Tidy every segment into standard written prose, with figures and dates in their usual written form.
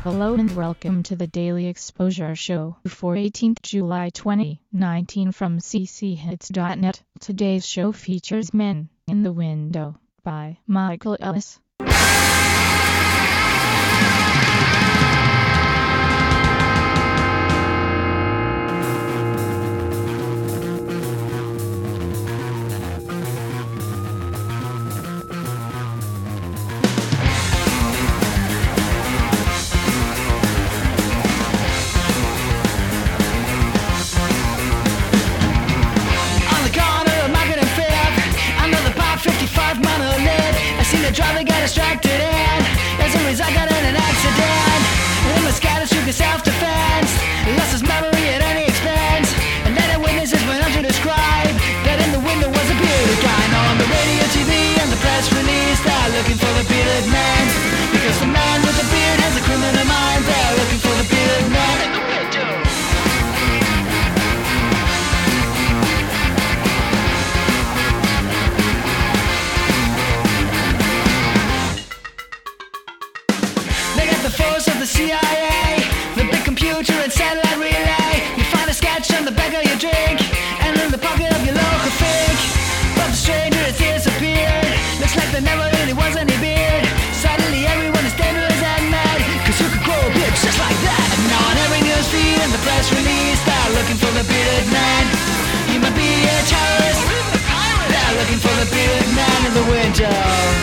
Hello and welcome to the Daily Exposure Show for 18th July 2019 from cchits.net. Today's show features Men in the Window by Michael Ellis. The driver got distracted and as a result got in an accident. In the sky to shoot his self-defense, lost his memory at any expense. And then the witnesses went on to describe that in the window was a bearded guy. Now on the radio, TV and the press release, they're looking for the bearded man, because the man with the beard has a criminal mind. They're looking for the bearded man in the window. The force of the CIA, the big computer and satellite relay. You find a sketch on the back of your drink and in the pocket of your local fig. But the stranger has disappeared. Looks like there never really was any beard. Suddenly everyone is dangerous and mad, cause you could grow a beard just like that. And now on every news feed and the press release, they're looking for the bearded man. He might be a terrorist or even a pirate. They're looking for the bearded man in the window.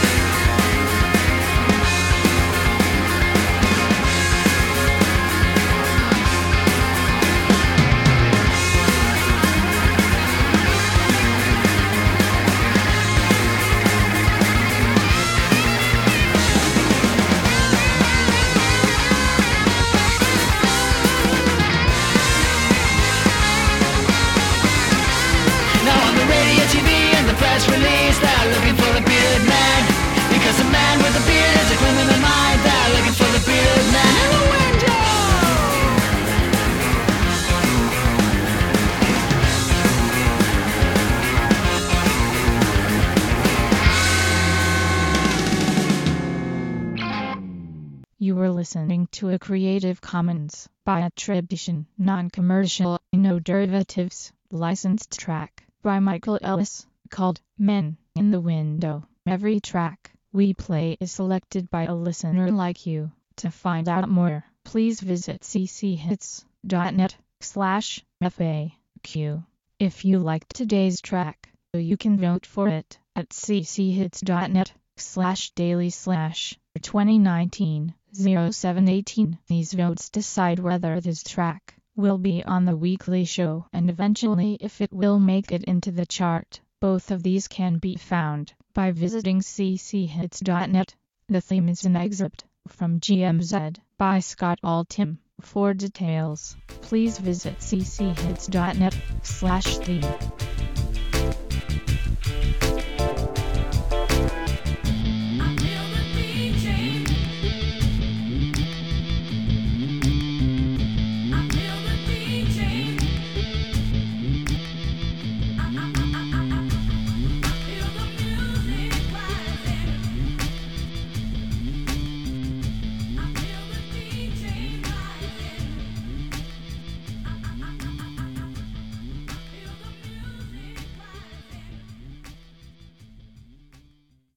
Press release, they're looking for the bearded man, because a man with a beard has a criminal mind. They're looking for the bearded man in the window. You were listening to a Creative Commons by attribution, non-commercial, no derivatives, licensed track by Michael Ellis, called Men in the Window. Every track we play is selected by a listener like you. To find out more, please visit cchits.net/FAQ. If you liked today's track, you can vote for it at cchits.net/daily/2019-0718. These votes decide whether this track will be on the weekly show and eventually if it will make it into the chart. Both of these can be found by visiting cchits.net. The theme is an excerpt from GMZ by Scott Altham. For details, please visit cchits.net/theme.